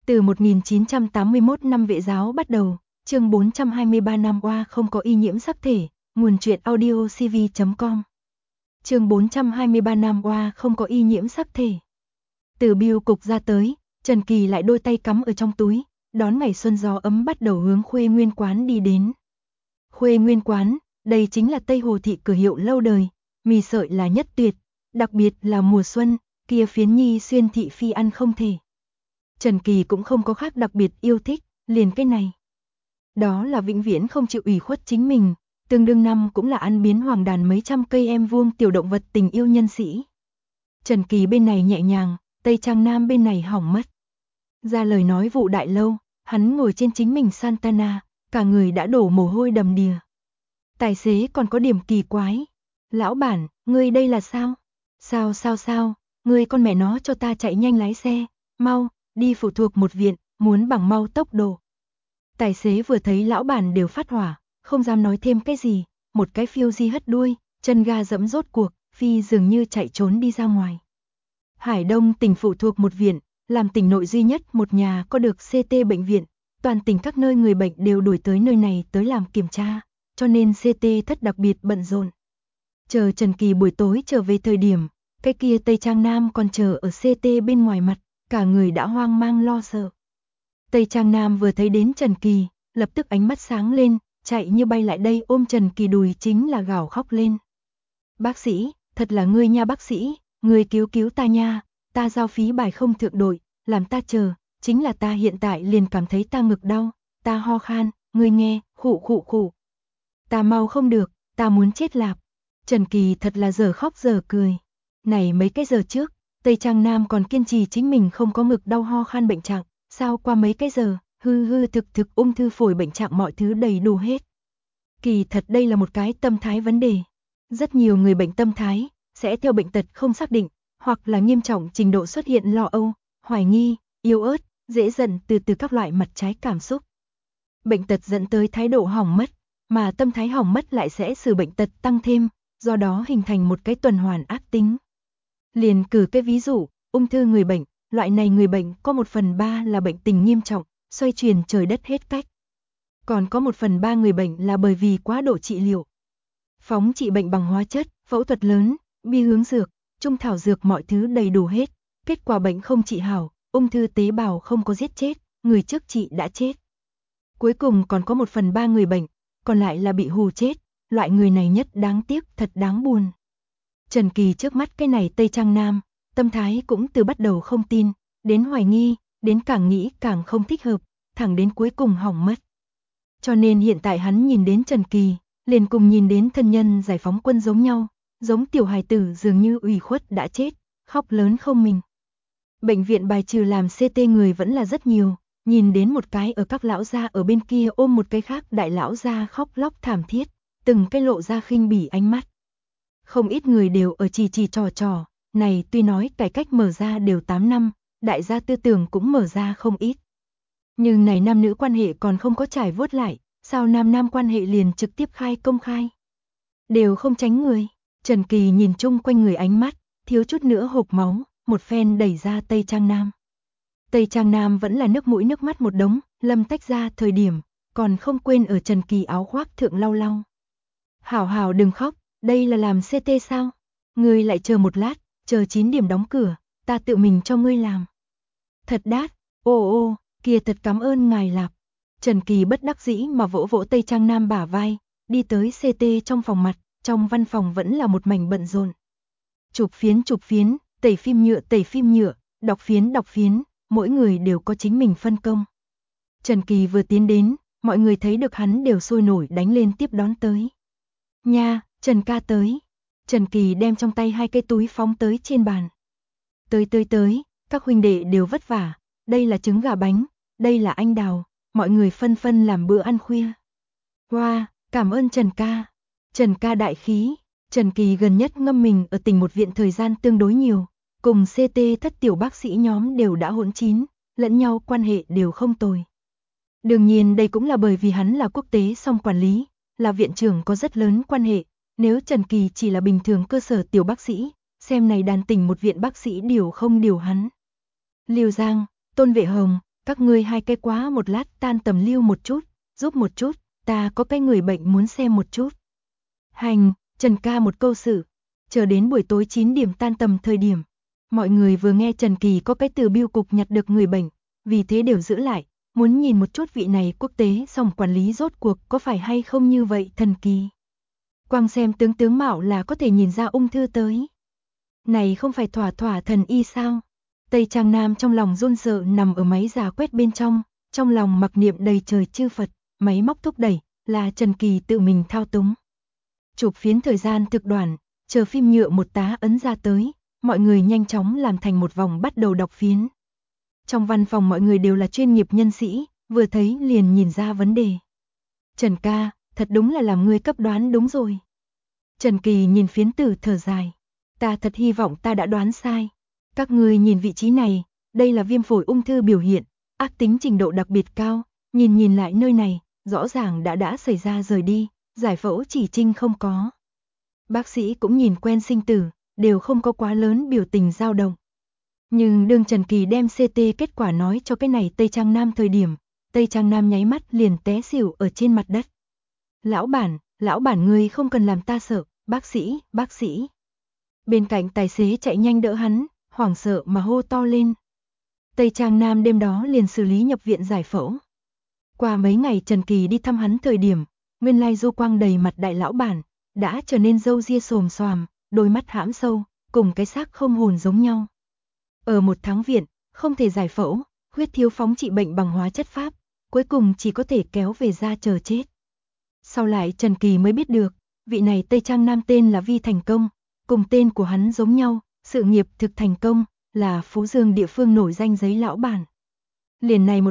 Từ 1981 năm Vệ giáo bắt đầu, chương 423 năm qua không có y nhiễm sắc thể, nguồn truyện audio cv.com. Chương 423 năm qua không có y nhiễm sắc thể. Từ bưu cục ra tới, Trần Kỳ lại đôi tay cắm ở trong túi, đón ngày xuân gió ấm bắt đầu hướng Khuê Nguyên quán đi đến. Khuê Nguyên quán, đây chính là Tây Hồ thị cửa hiệu lâu đời, mì sợi là nhất tuyệt, đặc biệt là mùa xuân, kia phiến nhi xuyên thị phi ăn không thể. Trần Kỳ cũng không có khác đặc biệt yêu thích, liền cái này. Đó là vĩnh viễn không chịu ủy khuất chính mình, tương đương năm cũng là ăn biến hoàng đàn mấy trăm cây em vuông tiểu động vật tình yêu nhân sĩ. Trần Kỳ bên này nhẹ nhàng, Tây Trang Nam bên này hỏng mất. Ra lời nói vụ đại lâu, hắn ngồi trên chính mình Santana, cả người đã đổ mồ hôi đầm đìa. Tài xế còn có điểm kỳ quái. Lão bản, ngươi đây là sao? Sao, ngươi con mẹ nó cho ta chạy nhanh lái xe, mau, đi phụ thuộc một viện, muốn bằng mau tốc độ. Tài xế vừa thấy lão bản đều phát hỏa, không dám nói thêm cái gì, một cái phiêu di hất đuôi, chân ga dẫm rốt cuộc, phi dường như chạy trốn đi ra ngoài. Hải Đông tỉnh phụ thuộc một viện, làm tỉnh nội duy nhất một nhà có được CT bệnh viện, toàn tỉnh các nơi người bệnh đều đuổi tới nơi này tới làm kiểm tra, cho nên CT thất đặc biệt bận rộn. Chờ Trần Kỳ buổi tối trở về thời điểm, cái kia Tây Trang Nam còn chờ ở CT bên ngoài mặt, cả người đã hoang mang lo sợ. Tây Trang Nam vừa thấy đến Trần Kỳ, lập tức ánh mắt sáng lên, chạy như bay lại đây ôm Trần Kỳ đùi chính là gào khóc lên. Bác sĩ, thật là ngươi nha bác sĩ, ngươi cứu ta nha, ta giao phí bài không thượng đội, làm ta chờ, chính là ta hiện tại liền cảm thấy ta ngực đau, ta ho khan, ngươi nghe, khụ. Ta mau không được, ta muốn chết lạp. Trần Kỳ thật là giờ khóc giờ cười. Này mấy cái giờ trước, Tây Trang Nam còn kiên trì chính mình không có ngực đau ho khan bệnh trạng, sao qua mấy cái giờ, hư thực ung thư phổi bệnh trạng mọi thứ đầy đủ hết. Kỳ thật đây là một cái tâm thái vấn đề. Rất nhiều người bệnh tâm thái sẽ theo bệnh tật không xác định, hoặc là nghiêm trọng trình độ xuất hiện lo âu, hoài nghi, yếu ớt, dễ giận từ các loại mặt trái cảm xúc. Bệnh tật dẫn tới thái độ hỏng mất, mà tâm thái hỏng mất lại sẽ使bệnh tật tăng thêm, do đó hình thành một cái tuần hoàn ác tính. Liền cử cái ví dụ, ung thư người bệnh, loại này người bệnh có 1/3 là bệnh tình nghiêm trọng, xoay chuyển trời đất hết cách. Còn có 1/3 người bệnh là bởi vì quá độ trị liệu. Phóng trị bệnh bằng hóa chất, phẫu thuật lớn, bi hướng dược, trung thảo dược mọi thứ đầy đủ hết. Kết quả bệnh không trị hảo, ung thư tế bào không có giết chết, người trước trị đã chết. Cuối cùng còn có 1/3 người bệnh, còn lại là bị hù chết, loại người này nhất đáng tiếc, thật đáng buồn. Trần Kỳ trước mắt cái này Tây Trang Nam, tâm thái cũng từ bắt đầu không tin, đến hoài nghi, đến càng nghĩ càng không thích hợp, thẳng đến cuối cùng hỏng mất. Cho nên hiện tại hắn nhìn đến Trần Kỳ, liền cùng nhìn đến thân nhân giải phóng quân giống nhau, giống tiểu hài tử dường như ủy khuất đã chết, khóc lớn không mình. Bệnh viện bài trừ làm CT người vẫn là rất nhiều, nhìn đến một cái ở các lão gia ở bên kia ôm một cái khác đại lão gia khóc lóc thảm thiết, từng cái lộ ra khinh bỉ ánh mắt. Không ít người đều ở chỉ trò, này tuy nói cải cách mở ra đều 8 năm, đại gia tư tưởng cũng mở ra không ít. Nhưng này nam nữ quan hệ còn không có trải vuốt lại, sao nam quan hệ liền trực tiếp công khai. Đều không tránh người, Trần Kỳ nhìn chung quanh người ánh mắt, thiếu chút nữa hộc máu, một phen đẩy ra Tây Trang Nam. Tây Trang Nam vẫn là nước mũi nước mắt một đống, lâm tách ra thời điểm, còn không quên ở Trần Kỳ áo khoác thượng lau. Hảo đừng khóc, đây là làm CT sao? Ngươi lại chờ một lát, chờ 9 điểm đóng cửa, ta tự mình cho ngươi làm. Thật đát, ô, kia thật cảm ơn ngài lạp. Trần Kỳ bất đắc dĩ mà vỗ Tây Trang Nam bả vai, đi tới CT trong phòng mặt, trong văn phòng vẫn là một mảnh bận rộn. Chụp phiến, tẩy phim nhựa, đọc phiến, mỗi người đều có chính mình phân công. Trần Kỳ vừa tiến đến, mọi người thấy được hắn đều sôi nổi đánh lên tiếp đón tới. Nha, Trần ca tới. Trần Kỳ đem trong tay 2 cái túi phóng tới trên bàn. Tới, các huynh đệ đều vất vả, đây là trứng gà bánh, đây là anh đào, mọi người phân làm bữa ăn khuya. Wow, cảm ơn Trần ca. Trần ca đại khí, Trần Kỳ gần nhất ngâm mình ở tỉnh một viện thời gian tương đối nhiều, cùng CT thất tiểu bác sĩ nhóm đều đã hỗn chín, lẫn nhau quan hệ đều không tồi. Đương nhiên đây cũng là bởi vì hắn là quốc tế song quản lý, là viện trưởng có rất lớn quan hệ, nếu Trần Kỳ chỉ là bình thường cơ sở tiểu bác sĩ, xem này đàn tỉnh một viện bác sĩ điều không điều hắn. Liêu Giang, Tôn Vệ Hồng, Các ngươi hai cái quá một lát tan tầm lưu một chút, giúp một chút, ta có cái người bệnh muốn xem một chút. Hành, Trần ca một câu sự. Chờ đến buổi tối 9 điểm tan tầm thời điểm. Mọi người vừa nghe Trần Kỳ có cái từ bưu cục nhặt được người bệnh, vì thế đều giữ lại, muốn nhìn một chút vị này quốc tế sòng quản lý rốt cuộc có phải hay không như vậy thần kỳ. Quang xem tướng mạo là có thể nhìn ra ung thư tới. Này không phải thỏa thần y sao? Tây Trang Nam trong lòng run sợ nằm ở máy giả quét bên trong lòng mặc niệm đầy trời chư Phật, máy móc thúc đẩy, là Trần Kỳ tự mình thao túng. Chụp phiến thời gian thực đoạn, chờ phim nhựa một tá ấn ra tới, mọi người nhanh chóng làm thành một vòng bắt đầu đọc phiến. Trong văn phòng mọi người đều là chuyên nghiệp nhân sĩ, vừa thấy liền nhìn ra vấn đề. Trần ca, thật đúng là làm ngươi cấp đoán đúng rồi. Trần Kỳ nhìn phiến tử thở dài. Ta thật hy vọng ta đã đoán sai. Các ngươi nhìn vị trí này, đây là viêm phổi ung thư biểu hiện, ác tính trình độ đặc biệt cao, nhìn lại nơi này, rõ ràng đã xảy ra rời đi, giải phẫu chỉ trinh không có. Bác sĩ cũng nhìn quen sinh tử, đều không có quá lớn biểu tình dao động. Nhưng đương Trần Kỳ đem CT kết quả nói cho cái này Tây Trang Nam thời điểm, Tây Trang Nam nháy mắt liền té xỉu ở trên mặt đất. Lão bản ngươi không cần làm ta sợ, bác sĩ. Bên cạnh tài xế chạy nhanh đỡ hắn, hoảng sợ mà hô to lên. Tây Trang Nam đêm đó liền xử lý nhập viện giải phẫu. Qua mấy ngày Trần Kỳ đi thăm hắn thời điểm, nguyên lai du quang đầy mặt đại lão bản, đã trở nên râu ria xồm xoàm, đôi mắt hãm sâu, cùng cái xác không hồn giống nhau. Ở 1 tháng viện, không thể giải phẫu, huyết thiếu phóng trị bệnh bằng hóa chất pháp, cuối cùng chỉ có thể kéo về ra chờ chết. Sau lại Trần Kỳ mới biết được, vị này Tây Trang Nam tên là Vi Thành Công, cùng tên của hắn giống nhau, sự nghiệp thực thành công, là Phú Dương địa phương nổi danh giấy lão bản. Liền này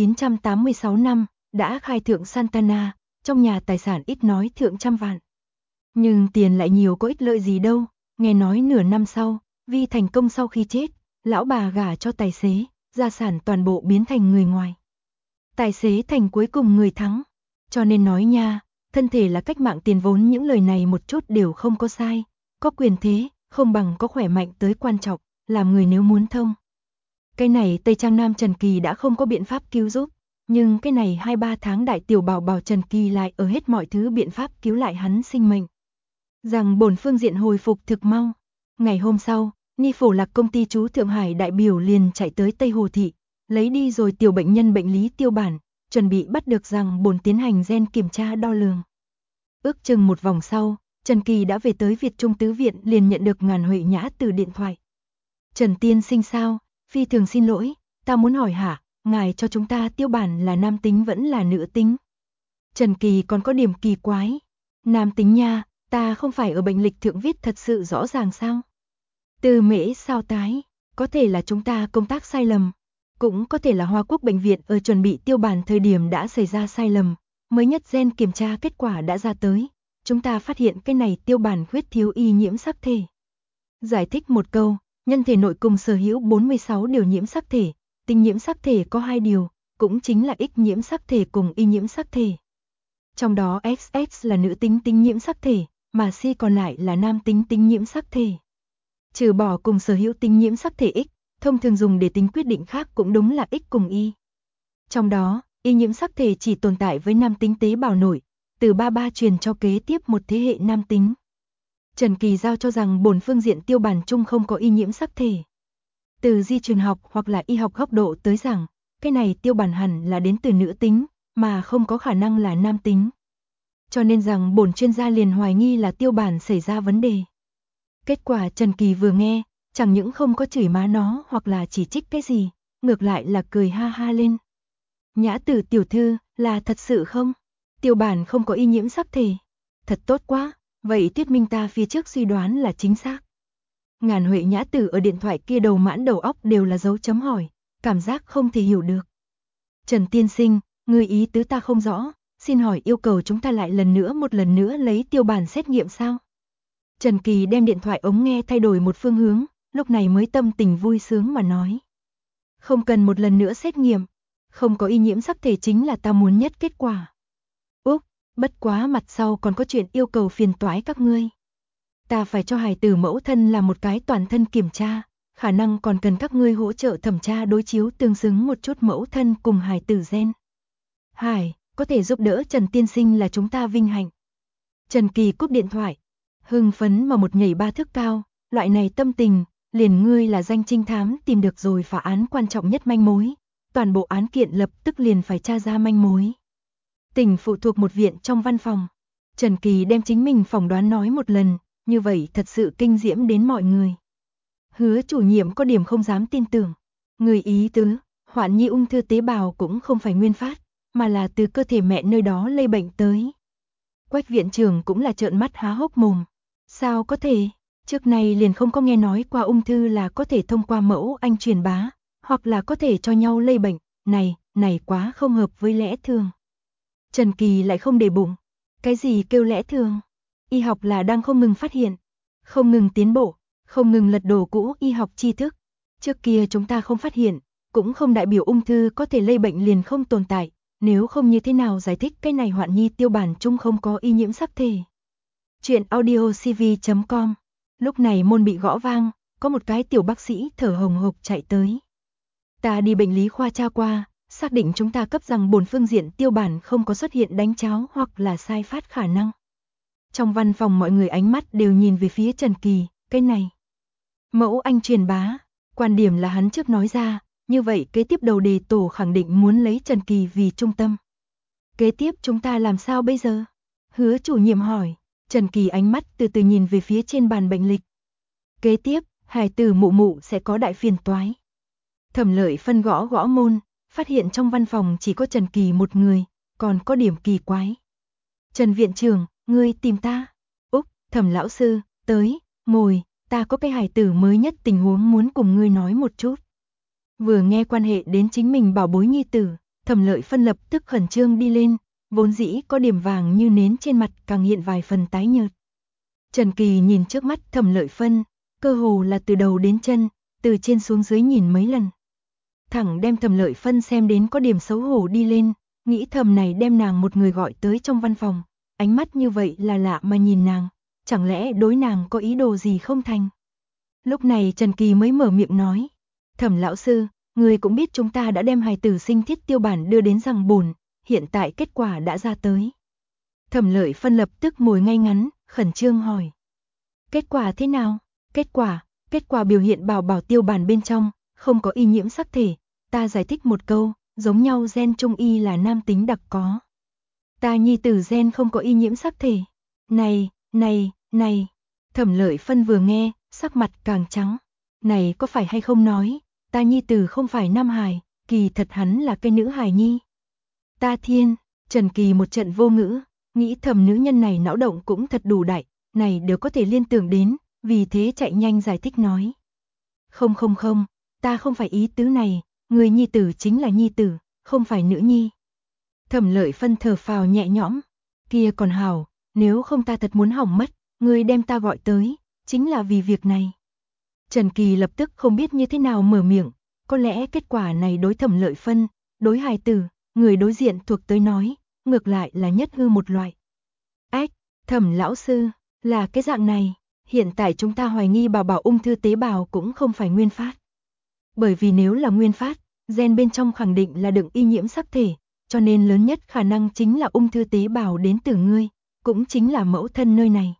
1986 năm, đã khai thượng Santana, trong nhà tài sản ít nói thượng trăm vạn. Nhưng tiền lại nhiều có ích lợi gì đâu, nghe nói nửa năm sau, Vi Thành Công sau khi chết, lão bà gả cho tài xế, gia sản toàn bộ biến thành người ngoài. Tài xế thành cuối cùng người thắng, cho nên nói nha, thân thể là cách mạng tiền vốn, những lời này một chút đều không có sai, có quyền thế, không bằng có khỏe mạnh tới quan trọng, làm người nếu muốn thông. Cái này Tây Trang Nam Trần Kỳ đã không có biện pháp cứu giúp, nhưng cái này 2-3 tháng đại tiểu bảo Trần Kỳ lại ở hết mọi thứ biện pháp cứu lại hắn sinh mệnh. Rằng bổn phương diện hồi phục thực mau. Ngày hôm sau, Ni Phổ Lạc công ty chú Thượng Hải đại biểu liền chạy tới Tây Hồ Thị, lấy đi rồi tiểu bệnh nhân bệnh lý tiêu bản, chuẩn bị bắt được rằng bổn tiến hành gen kiểm tra đo lường. Ước chừng một vòng sau, Trần Kỳ đã về tới Việt Trung Tứ Viện liền nhận được Ngàn Huệ Nhã từ điện thoại. Trần tiên sinh sao, phi thường xin lỗi, ta muốn hỏi hả, ngài cho chúng ta tiêu bản là nam tính vẫn là nữ tính? Trần Kỳ còn có điểm kỳ quái. Nam tính nha, ta không phải ở bệnh lịch thượng viết thật sự rõ ràng sao? Từ mễ sao tái, có thể là chúng ta công tác sai lầm, cũng có thể là Hoa Quốc bệnh viện ở chuẩn bị tiêu bản thời điểm đã xảy ra sai lầm, mới nhất gen kiểm tra kết quả đã ra tới, chúng ta phát hiện cái này tiêu bản huyết thiếu y nhiễm sắc thể. Giải thích một câu, nhân thể nội cùng sở hữu 46 điều nhiễm sắc thể, tinh nhiễm sắc thể có 2 điều, cũng chính là X nhiễm sắc thể cùng Y nhiễm sắc thể. Trong đó XX là nữ tính tinh nhiễm sắc thể, mà C còn lại là nam tính tinh nhiễm sắc thể. Trừ bỏ cùng sở hữu tinh nhiễm sắc thể X, thông thường dùng để tính quyết định khác cũng đúng là X cùng Y. Trong đó, Y nhiễm sắc thể chỉ tồn tại với nam tính tế bào nội, từ ba truyền cho kế tiếp một thế hệ nam tính. Trần Kỳ giao cho rằng bổn phương diện tiêu bản chung không có Y nhiễm sắc thể. Từ di truyền học hoặc là y học góc độ tới rằng, cái này tiêu bản hẳn là đến từ nữ tính, mà không có khả năng là nam tính. Cho nên rằng bổn chuyên gia liền hoài nghi là tiêu bản xảy ra vấn đề. Kết quả Trần Kỳ vừa nghe, chẳng những không có chửi má nó hoặc là chỉ trích cái gì, ngược lại là cười ha ha lên. Nhã Tử tiểu thư, là thật sự không? Tiêu bản không có y nhiễm sắc thể. Thật tốt quá, vậy thuyết minh ta phía trước suy đoán là chính xác. Ngàn Huệ Nhã Tử ở điện thoại kia đầu mãn đầu óc đều là dấu chấm hỏi, cảm giác không thể hiểu được. Trần tiên sinh, người ý tứ ta không rõ, xin hỏi yêu cầu chúng ta lại một lần nữa lấy tiêu bản xét nghiệm sao? Trần Kỳ đem điện thoại ống nghe thay đổi một phương hướng, lúc này mới tâm tình vui sướng mà nói. Không cần một lần nữa xét nghiệm, không có y nhiễm sắc thể chính là ta muốn nhất kết quả. Úc, bất quá mặt sau còn có chuyện yêu cầu phiền toái các ngươi. Ta phải cho hài tử mẫu thân làm một cái toàn thân kiểm tra, khả năng còn cần các ngươi hỗ trợ thẩm tra đối chiếu tương xứng một chút mẫu thân cùng hài tử gen. Hải, có thể giúp đỡ Trần tiên sinh là chúng ta vinh hạnh. Trần Kỳ cúp điện thoại, hưng phấn mà một nhảy 3 thước cao, loại này tâm tình, liền ngươi là danh trinh thám tìm được rồi phá án quan trọng nhất manh mối, toàn bộ án kiện lập tức liền phải tra ra manh mối. Tỉnh phụ thuộc một viện trong văn phòng, Trần Kỳ đem chính mình phỏng đoán nói một lần, như vậy thật sự kinh diễm đến mọi người. Hứa chủ nhiệm có điểm không dám tin tưởng, người ý tứ, Hoạn Nhi ung thư tế bào cũng không phải nguyên phát, mà là từ cơ thể mẹ nơi đó lây bệnh tới. Quách viện trưởng cũng là trợn mắt há hốc mồm. Sao có thể, trước này liền không có nghe nói qua ung thư là có thể thông qua mẫu anh truyền bá, hoặc là có thể cho nhau lây bệnh, này quá không hợp với lẽ thường. Trần Kỳ lại không để bụng, cái gì kêu lẽ thường? Y học là đang không ngừng phát hiện, không ngừng tiến bộ, không ngừng lật đổ cũ y học tri thức. Trước kia chúng ta không phát hiện, cũng không đại biểu ung thư có thể lây bệnh liền không tồn tại. Nếu không như thế nào giải thích cái này Hoạn Nhi tiêu bản chung không có y nhiễm sắc thể. Chuyện audiocv.com. Lúc này môn bị gõ vang, có một cái tiểu bác sĩ thở hồng hộc chạy tới. Ta đi bệnh lý khoa tra qua, xác định chúng ta cấp rằng bổn phương diện tiêu bản không có xuất hiện đánh cháo hoặc là sai phát khả năng. Trong văn phòng mọi người ánh mắt đều nhìn về phía Trần Kỳ, cái này. Mẫu anh truyền bá, quan điểm là hắn trước nói ra. Như vậy kế tiếp đầu đề tổ khẳng định muốn lấy Trần Kỳ vì trung tâm. Kế tiếp chúng ta làm sao bây giờ? Hứa chủ nhiệm hỏi, Trần Kỳ ánh mắt từ từ nhìn về phía trên bàn bệnh lịch. Kế tiếp, hài tử mụ mụ sẽ có đại phiền toái. Thẩm Lợi Phân gõ gõ môn, phát hiện trong văn phòng chỉ có Trần Kỳ một người, còn có điểm kỳ quái. Trần viện trưởng, ngươi tìm ta. Úc, Thẩm lão sư, tới, ngồi, ta có cái hài tử mới nhất tình huống muốn cùng ngươi nói một chút. Vừa nghe quan hệ đến chính mình bảo bối nhi tử, Thẩm Lợi Phân lập tức khẩn trương đi lên, vốn dĩ có điểm vàng như nến trên mặt càng hiện vài phần tái nhợt. Trần Kỳ nhìn trước mắt Thẩm Lợi Phân, cơ hồ là từ đầu đến chân, từ trên xuống dưới nhìn mấy lần. Thẳng đem Thẩm Lợi Phân xem đến có điểm xấu hổ đi lên, nghĩ thầm này đem nàng một người gọi tới trong văn phòng, ánh mắt như vậy là lạ mà nhìn nàng, chẳng lẽ đối nàng có ý đồ gì không thành. Lúc này Trần Kỳ mới mở miệng nói, Thẩm lão sư, người cũng biết chúng ta đã đem hài tử sinh thiết tiêu bản đưa đến rằng bổn, hiện tại kết quả đã ra tới. Thẩm Lợi Phân lập tức ngồi ngay ngắn, khẩn trương hỏi. Kết quả thế nào? Kết quả biểu hiện bảo tiêu bản bên trong, không có y nhiễm sắc thể, ta giải thích một câu, giống nhau gen trung y là nam tính đặc có. Ta nhi tử gen không có y nhiễm sắc thể. Này, Thẩm Lợi Phân vừa nghe, sắc mặt càng trắng. Này có phải hay không nói, ta nhi tử không phải nam hài, kỳ thật hắn là cái nữ hài nhi. Ta thiên, Trần Kỳ một trận vô ngữ, nghĩ thầm nữ nhân này não động cũng thật đủ đại, này đều có thể liên tưởng đến, vì thế chạy nhanh giải thích nói. Không, ta không phải ý tứ này, người nhi tử chính là nhi tử, không phải nữ nhi. Thẩm Lợi Phân thở phào nhẹ nhõm, kia còn hảo, nếu không ta thật muốn hỏng mất, người đem ta gọi tới, chính là vì việc này. Trần Kỳ lập tức không biết như thế nào mở miệng, có lẽ kết quả này đối Thẩm Lợi Phân, đối hài tử, người đối diện thuộc tới nói, ngược lại là nhất hư một loại. Ách, Thẩm lão sư, là cái dạng này, hiện tại chúng ta hoài nghi bảo ung thư tế bào cũng không phải nguyên phát. Bởi vì nếu là nguyên phát, gen bên trong khẳng định là đựng y nhiễm sắc thể, cho nên lớn nhất khả năng chính là ung thư tế bào đến từ ngươi, cũng chính là mẫu thân nơi này.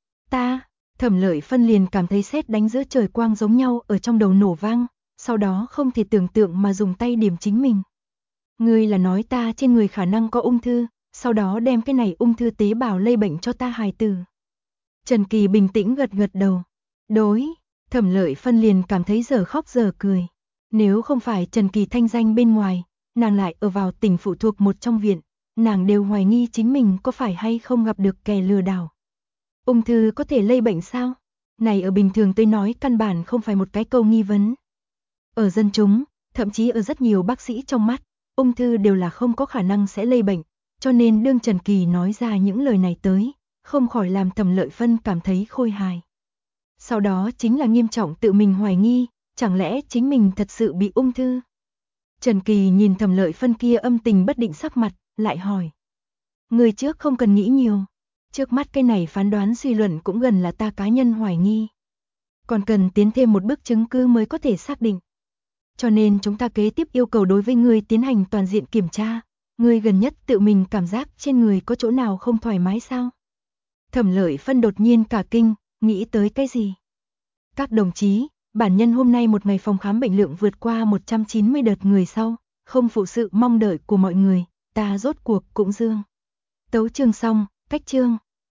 Thẩm Lợi Phân liền cảm thấy sét đánh giữa trời quang giống nhau ở trong đầu nổ vang, sau đó không thể tưởng tượng mà dùng tay điểm chính mình. Ngươi là nói ta trên người khả năng có ung thư, sau đó đem cái này ung thư tế bào lây bệnh cho ta hài tử. Trần Kỳ bình tĩnh gật đầu. Đối, Thẩm Lợi Phân liền cảm thấy giờ khóc giờ cười. Nếu không phải Trần Kỳ thanh danh bên ngoài, nàng lại ở vào tỉnh phụ thuộc một trong viện, nàng đều hoài nghi chính mình có phải hay không gặp được kẻ lừa đảo. Ung thư có thể lây bệnh sao? Này ở bình thường tôi nói căn bản không phải một cái câu nghi vấn. Ở dân chúng, thậm chí ở rất nhiều bác sĩ trong mắt, ung thư đều là không có khả năng sẽ lây bệnh, cho nên đương Trần Kỳ nói ra những lời này tới, không khỏi làm Thẩm Lợi Phân cảm thấy khôi hài. Sau đó chính là nghiêm trọng tự mình hoài nghi, chẳng lẽ chính mình thật sự bị ung thư? Trần Kỳ nhìn Thẩm Lợi Phân kia âm tình bất định sắc mặt, lại hỏi. Người trước không cần nghĩ nhiều. Trước mắt cái này phán đoán suy luận cũng gần là ta cá nhân hoài nghi. còn cần tiến thêm một bước chứng cứ mới có thể xác định. Cho nên chúng ta kế tiếp yêu cầu đối với ngươi tiến hành toàn diện kiểm tra, ngươi gần nhất tự mình cảm giác trên người có chỗ nào không thoải mái sao? Thẩm Lợi Phân đột nhiên cả kinh, nghĩ tới cái gì? Các đồng chí, bản nhân hôm nay một ngày phòng khám bệnh lượng vượt qua 190 đợt người sau, không phụ sự mong đợi của mọi người, ta rốt cuộc cũng dương. Tấu chương xong, cách chương.